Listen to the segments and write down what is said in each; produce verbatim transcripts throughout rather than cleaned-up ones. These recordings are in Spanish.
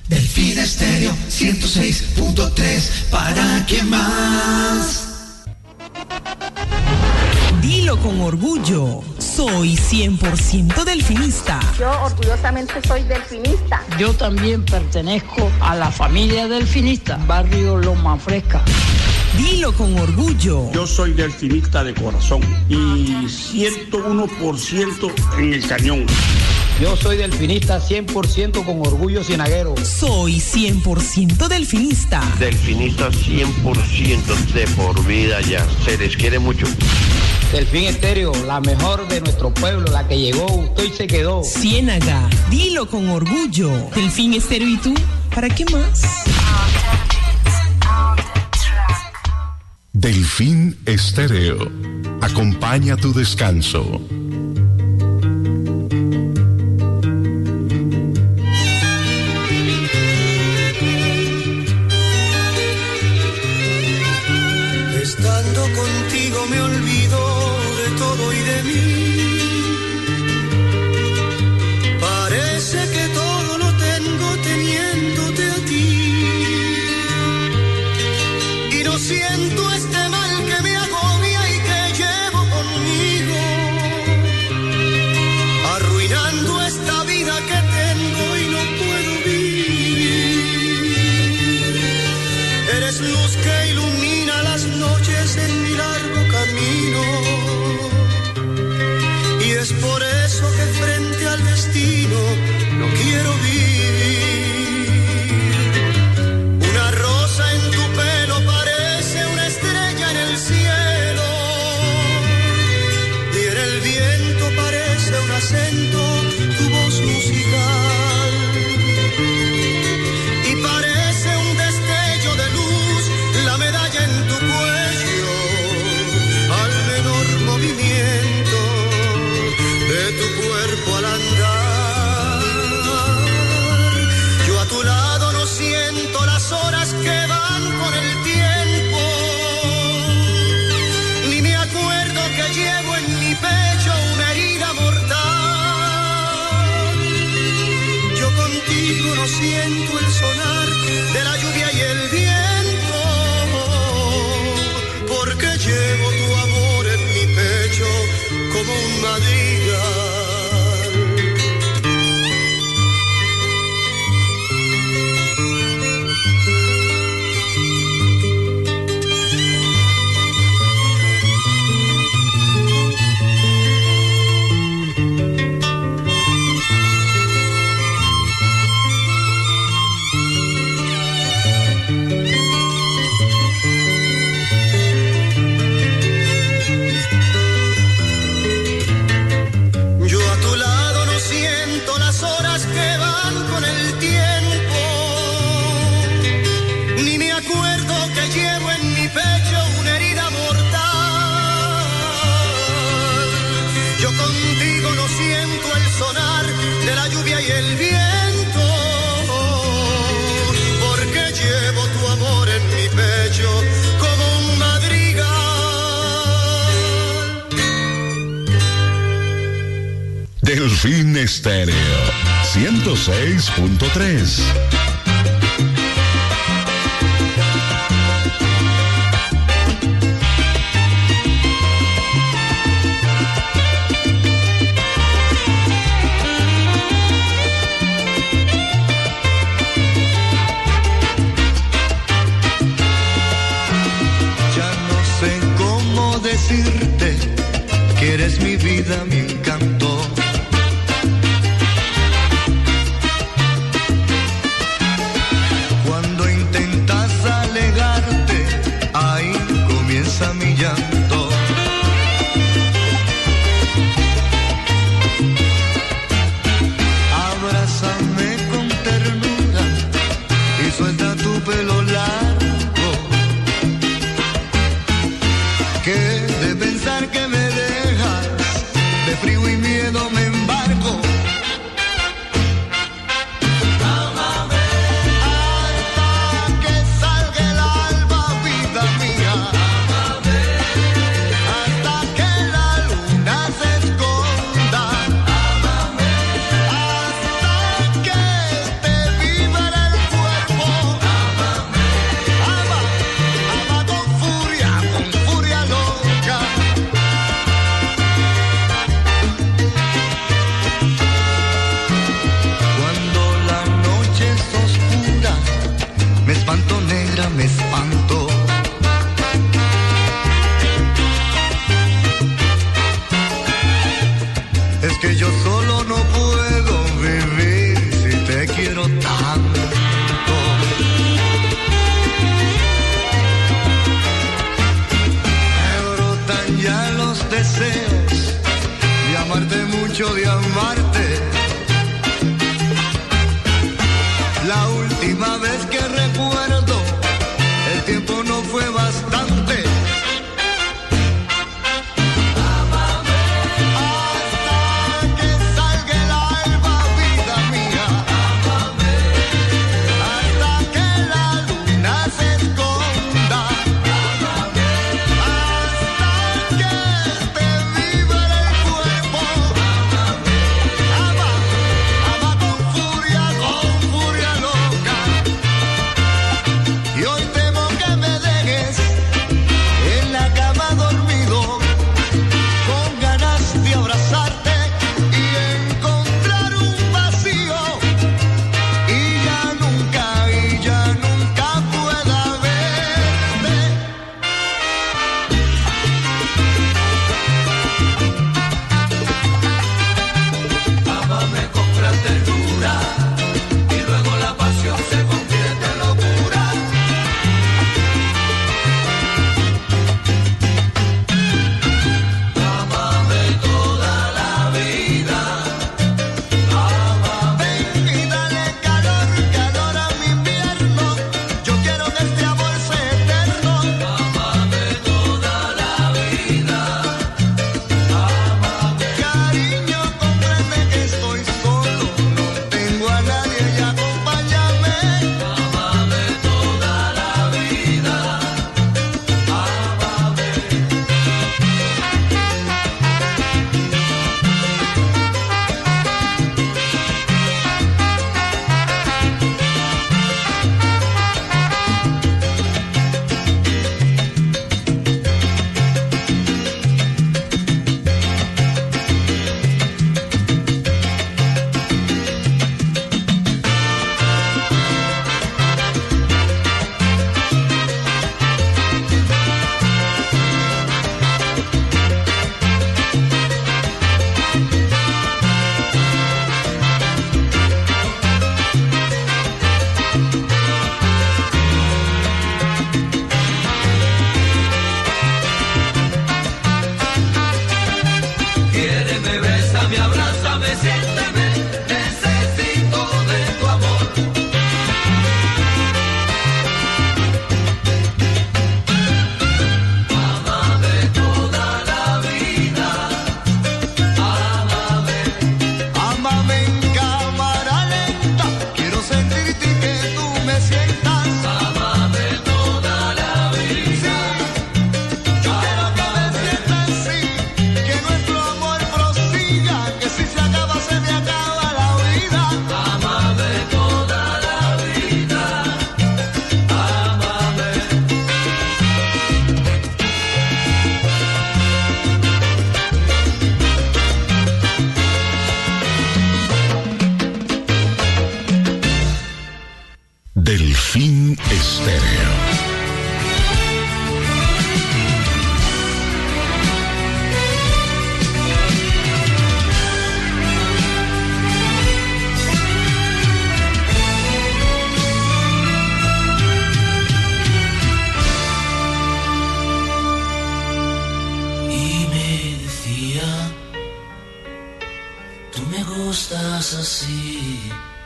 Delfín Estéreo ciento seis punto tres, ¿para qué más? Dilo con orgullo, soy cien por ciento delfinista. Yo orgullosamente soy delfinista. Yo también pertenezco a la familia delfinista, barrio Loma Fresca. Dilo con orgullo. Yo soy delfinista de corazón y ciento uno por ciento en el cañón. Yo soy delfinista cien por ciento con orgullo cienaguero. Soy cien por ciento delfinista. Delfinista cien por ciento de por vida ya. Se les quiere mucho. Delfín Estéreo, la mejor de nuestro pueblo, la que llegó, gustó y se quedó. Ciénaga, dilo con orgullo. Delfín Estéreo, ¿y tú? ¿Para qué más? Delfín Estéreo. Acompaña tu descanso. Estando contigo me olvido de todo y de mí. Parece que todo lo tengo teniéndote a ti. Y no siento este mal que me agobia y que llevo conmigo, arruinando esta vida que tengo y no puedo vivir. Eres luz que ilumina las noches en mi largo camino, y es por eso que frente al destino no quiero vivir. Una rosa en tu pelo parece una estrella en el cielo, y en el viento parece un acento tu voz musical, y parece un destello de luz la medalla en tu cuello al menor movimiento de tu cuerpo al andar. Yo a tu lado no siento las horas que van con el tiempo, ni me acuerdo que llevo en mi pecho una herida mortal. Yo contigo no siento el sonar de la lluvia y el viento, porque llevo tu amor en mi pecho como un madrigal. Yo a tu lado no siento las horas que van con el tiempo, ni me acuerdo que llevo en mi pecho una herida mortal. Yo contigo no siento el sonar de la lluvia y el viento, porque llevo tu amor en mi pecho como un madrigal. Delfín Estéreo ciento seis punto tres. Ya no sé cómo decirte que eres mi vida, mi encanto. Cuando intentas alegarte, ahí comienza mi llanto. Abrázame con ternura y suelta tu pelo largo, que de pensar que me dejas de frío quiero tanto. Me brotan ya los deseos de amarte mucho, de amarte. La última vez que recuerdo, el tiempo no fue bastante. Delfín Estéreo. Y me decía, tú me gustas así.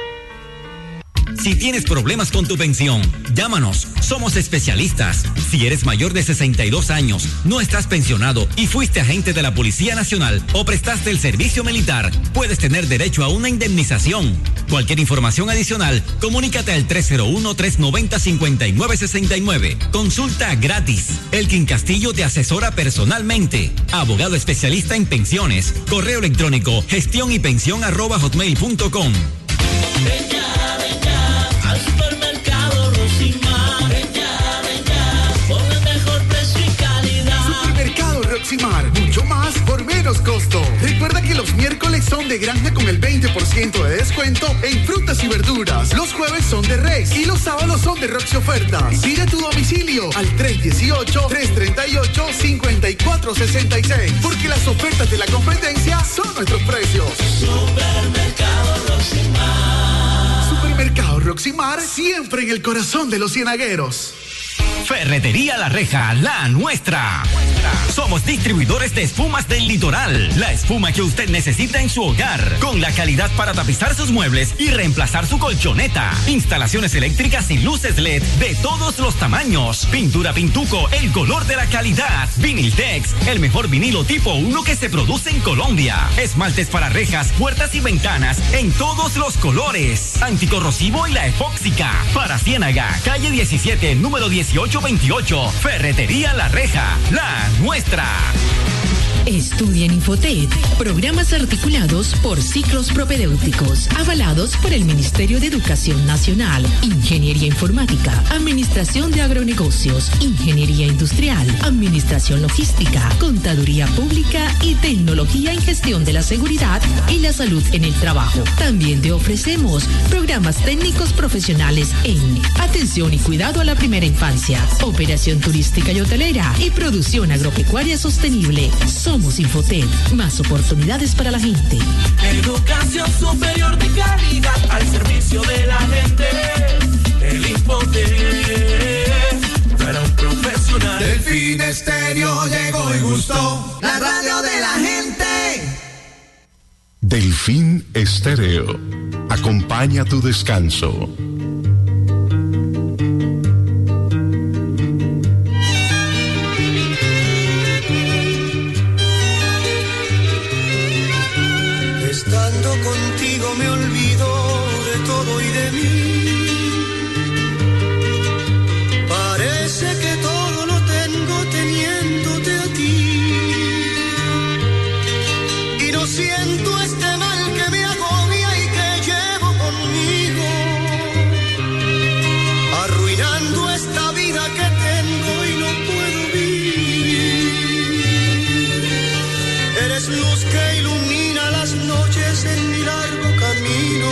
Si tienes problemas con tu pensión, llámanos. Somos especialistas. Si eres mayor de sesenta y dos años, no estás pensionado y fuiste agente de la Policía Nacional o prestaste el servicio militar, puedes tener derecho a una indemnización. Cualquier información adicional, comunícate al tres cero uno, tres nueve cero, cinco nueve seis nueve. Consulta gratis. Elkin Castillo te asesora personalmente. Abogado especialista en pensiones. Correo electrónico gestión y pensión arroba hotmail punto com. Al supermercado Roximar, ven ya, ven ya, por el mejor precio y calidad. Supermercado Roximar, mucho más por menos costo. Recuerda que los miércoles son de granja con el veinte por ciento de descuento en frutas y verduras. Los jueves son de Rex y los sábados son de Roxy Ofertas. Pide tu domicilio al tres uno ocho, tres tres ocho, cinco cuatro seis seis, porque las ofertas de la competencia son nuestros precios. Supermercado Roximar. Proximar, siempre en el corazón de los cienagueros. Ferretería La Reja, la nuestra. Somos distribuidores de espumas del litoral. La espuma que usted necesita en su hogar. Con la calidad para tapizar sus muebles y reemplazar su colchoneta. Instalaciones eléctricas y luces L E D de todos los tamaños. Pintura Pintuco, el color de la calidad. Viniltex, el mejor vinilo tipo uno que se produce en Colombia. Esmaltes para rejas, puertas y ventanas en todos los colores. Anticorrosivo y la epóxica. Para Ciénaga, calle diecisiete, número dieciocho veintiocho. Ferretería La Reja, la nuestra. Estudia en Infotet programas articulados por ciclos propedéuticos, avalados por el Ministerio de Educación Nacional, Ingeniería Informática, Administración de Agronegocios, Ingeniería Industrial, Administración Logística, Contaduría Pública y Tecnología en Gestión de la Seguridad y la Salud en el Trabajo. También te ofrecemos programas técnicos profesionales en atención y cuidado a la primera infancia, operación turística y hotelera y producción agropecuaria sostenible. Somos Infotet, más oportunidades para la gente. Educación superior de calidad al servicio de la gente. El Infotet para un profesional. Delfín Estéreo llegó y gustó. La radio de la gente. Delfín Estéreo. Acompaña tu descanso. Estando contigo me olvido de todo y de mí. Parece que todo lo tengo teniéndote a ti. Y no siento este mal que me agobia y que llevo conmigo, arruinando esta vida que tengo y no puedo vivir. Eres luz que ilumina las noches en mi largo camino,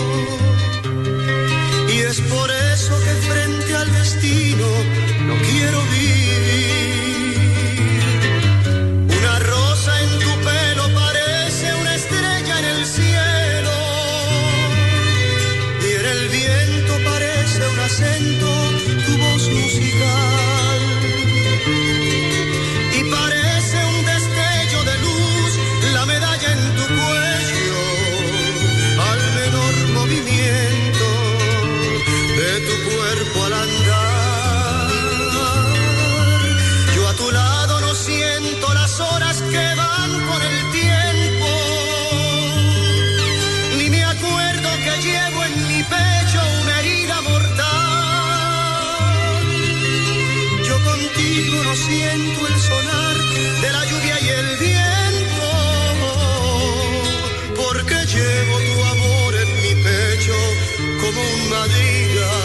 y es por eso que frente al destino no quiero vivir. Una rosa en tu pelo parece una estrella en el cielo, y en el viento parece un acento tu voz musical, y parece un destello de luz la medalla en tu cuello, al menor movimiento de tu cuerpo al andar. Yo a tu lado no siento las horas que van con el tiempo, ni me acuerdo que llevo en mi pecho una herida mortal. Yo contigo no siento el sonar de la lluvia y el viento, porque llevo tu amor en mi pecho como un madrigal.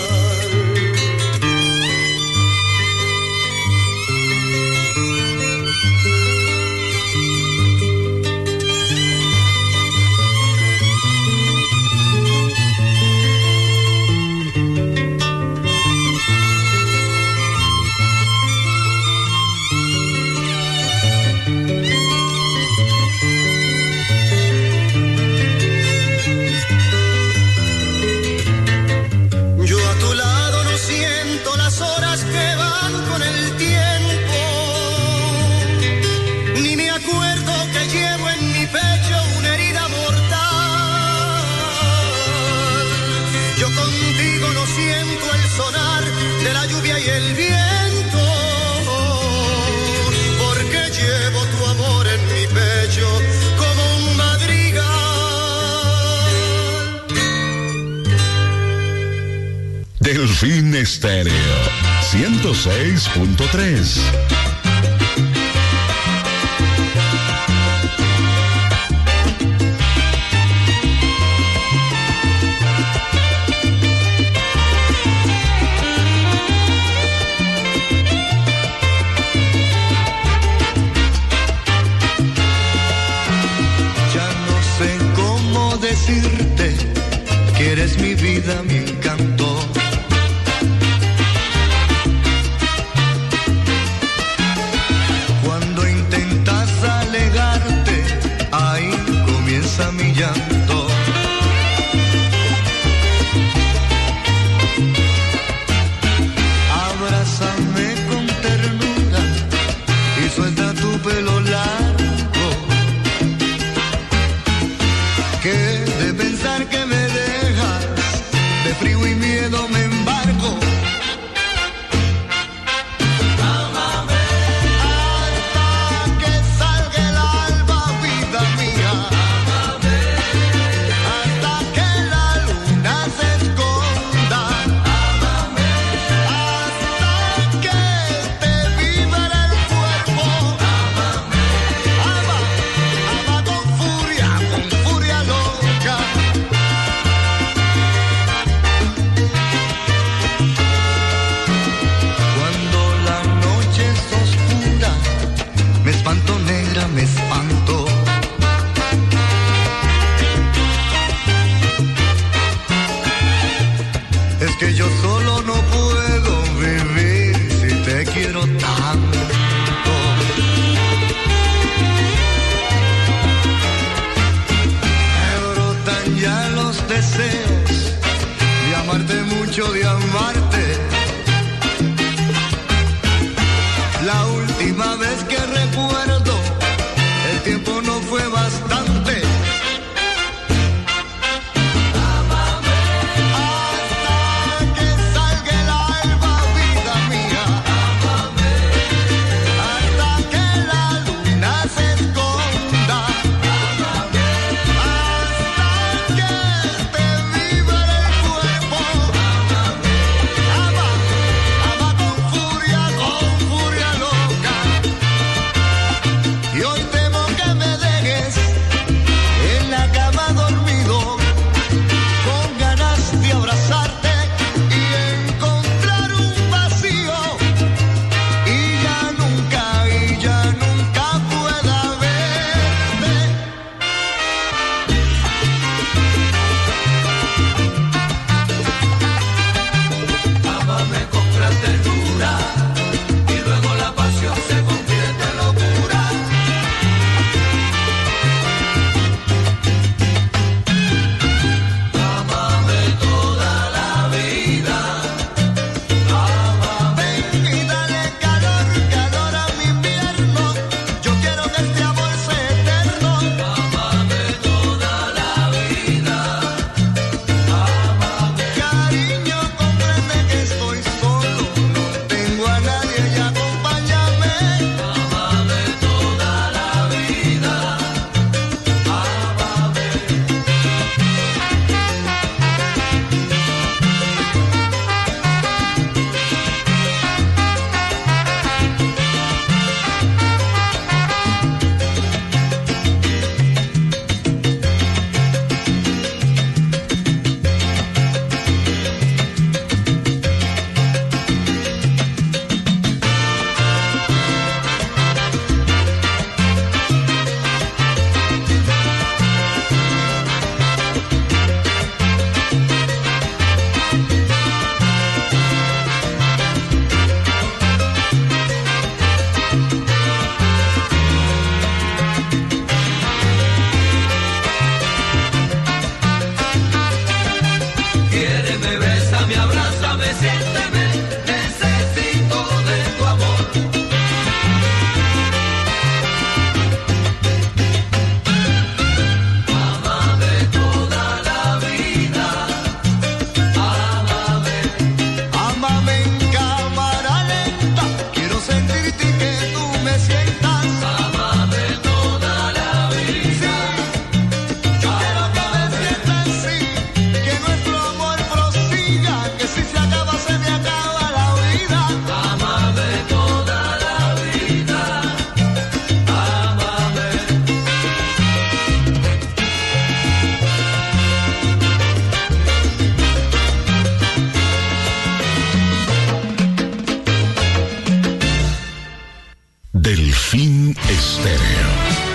Yo a tu lado no siento las horas que van con el tiempo, ni me acuerdo que llevo en mi pecho una herida mortal. Yo contigo no siento el sonar de la lluvia y el viento, porque llevo tu amor en mi pecho como un madrigal. Delfín Estéreo ciento seis punto tres. Ya no sé cómo decirte que eres mi vida, mi encanto. Cuando intentas alegarte, ahí comienza mi llanto. frío y miedo me embarco. Me espanto. Es que yo solo no puedo vivir si te quiero tanto. Me brotan ya los deseos de amarte mucho, de amarte. La última vez que recuerdo, el tiempo no fue bastante. Ámame hasta que salga el alba, vida mía. Ámame hasta que la luna se esconda. Ámame hasta que te vibre el cuerpo. Ámame, ama, ama con furia, con furia loca. Y hoy temo que me dejes en la cama dormido, con ganas de abrazarte y encontrar un vacío, y ya nunca, y ya nunca pueda verte. Ámame con gran ternura y luego la pasión se convierte en locura. Ámame toda la vida, ámame y dale calor, calor a mi invierno. Yo quiero que este amor sea eterno. Ámame toda la vida, ámame. Cariño, comprende que estoy solo, no tengo a nadie y acompáñame. Ámame toda la vida, ámame. Quiéreme, bésame, abrázame, siénteme, necesito de tu amor. Ámame toda la vida, ámame. Ámame en cámara lenta, quiero sentirte y que tú me sientas. Ámame toda la vida. Yo quiero que me sientas así, que nuestro amor prosiga, que si se acaba se me acaba la vida. Ámame toda la vida, ámame. Delfín Estéreo.